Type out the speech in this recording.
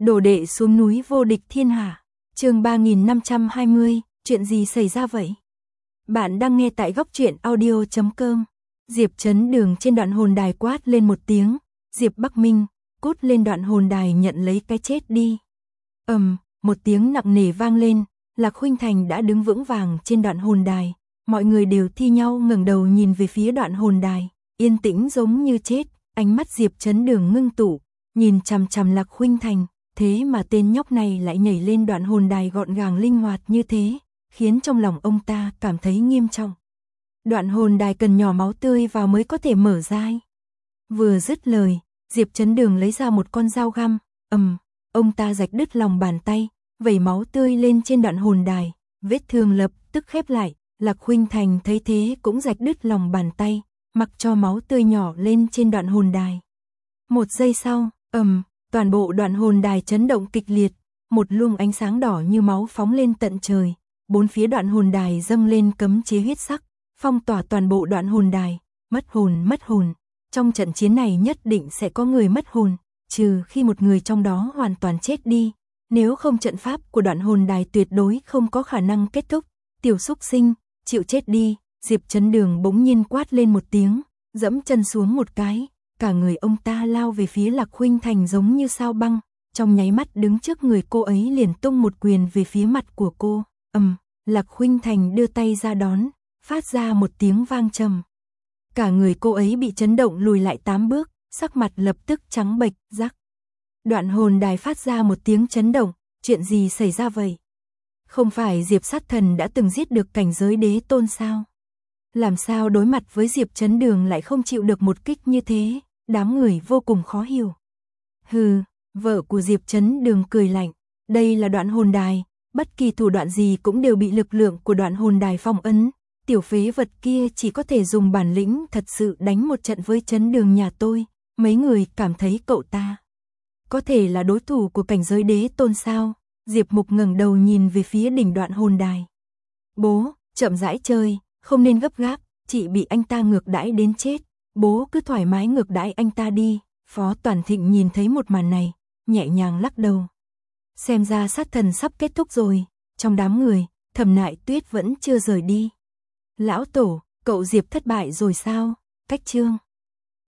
Đồ đệ xuống núi vô địch thiên hạ. Chương 3520, chuyện gì xảy ra vậy? Bạn đang nghe tại góc truyện audio.com. Diệp Chấn Đường trên đoạn hồn đài quát lên một tiếng, Diệp Bắc Minh, cút lên đoạn hồn đài nhận lấy cái chết đi. Một tiếng nặng nề vang lên, Lạc Khuynh Thành đã đứng vững vàng trên đoạn hồn đài, mọi người đều thi nhau ngẩng đầu nhìn về phía đoạn hồn đài, yên tĩnh giống như chết, ánh mắt Diệp Chấn Đường ngưng tụ, nhìn chằm chằm Lạc Khuynh Thành, thế mà tên nhóc này lại nhảy lên đoạn hồn đài gọn gàng linh hoạt như thế, khiến trong lòng ông ta cảm thấy nghiêm trọng. Đoạn hồn đài cần nhỏ máu tươi vào mới có thể mở ra. Vừa dứt lời, Diệp Chấn Đường lấy ra một con dao găm, ông ta rạch đứt lòng bàn tay, vẩy máu tươi lên trên đoạn hồn đài, vết thương lập tức khép lại, Lạc Khuynh Thành thấy thế cũng rạch đứt lòng bàn tay, mặc cho máu tươi nhỏ lên trên đoạn hồn đài. Một giây sau, toàn bộ đoạn hồn đài chấn động kịch liệt, một luồng ánh sáng đỏ như máu phóng lên tận trời, bốn phía đoạn hồn đài dâng lên cấm chế huyết sắc, phong tỏa toàn bộ đoạn hồn đài, mất hồn. Trong trận chiến này nhất định sẽ có người mất hồn, trừ khi một người trong đó hoàn toàn chết đi, nếu không trận pháp của đoạn hồn đài tuyệt đối không có khả năng kết thúc. Tiểu xúc sinh, chịu chết đi. Diệp Chấn Đường bỗng nhiên quát lên một tiếng, dẫm chân xuống một cái, cả người ông ta lao về phía Lạc Khuynh Thành giống như sao băng, trong nháy mắt đứng trước người cô ấy liền tung một quyền về phía mặt của cô. Lạc Khuynh Thành đưa tay ra đón, phát ra một tiếng vang trầm. Cả người cô ấy bị chấn động lùi lại 8 bước, sắc mặt lập tức trắng bệch, rắc. Đoạn hồn đài phát ra một tiếng chấn động, chuyện gì xảy ra vậy? Không phải Diệp Sát Thần đã từng giết được cảnh giới đế tôn sao? Làm sao đối mặt với Diệp Chấn Đường lại không chịu được một kích như thế? Đám người vô cùng khó hiểu. Vợ của Diệp Chấn Đường cười lạnh, đây là đoạn hồn đài, bất kỳ thủ đoạn gì cũng đều bị lực lượng của đoạn hồn đài phong ấn. Tiểu phế vật kia chỉ có thể dùng bản lĩnh thật sự đánh một trận với Chấn Đường nhà tôi. Mấy người cảm thấy cậu ta có thể là đối thủ của cảnh giới đế tôn sao? Diệp Mục ngẩng đầu nhìn về phía đỉnh đoạn hồn đài. Bố, chậm rãi chơi, không nên gấp gáp, chị bị anh ta ngược đãi đến chết. Bố cứ thoải mái ngược đãi anh ta đi. Phó Toàn Thịnh nhìn thấy một màn này, nhẹ nhàng lắc đầu. Xem ra sát thần sắp kết thúc rồi. Trong đám người, Thẩm Nại Tuyết vẫn chưa rời đi. Lão Tổ, cậu Diệp thất bại rồi sao? Cách chương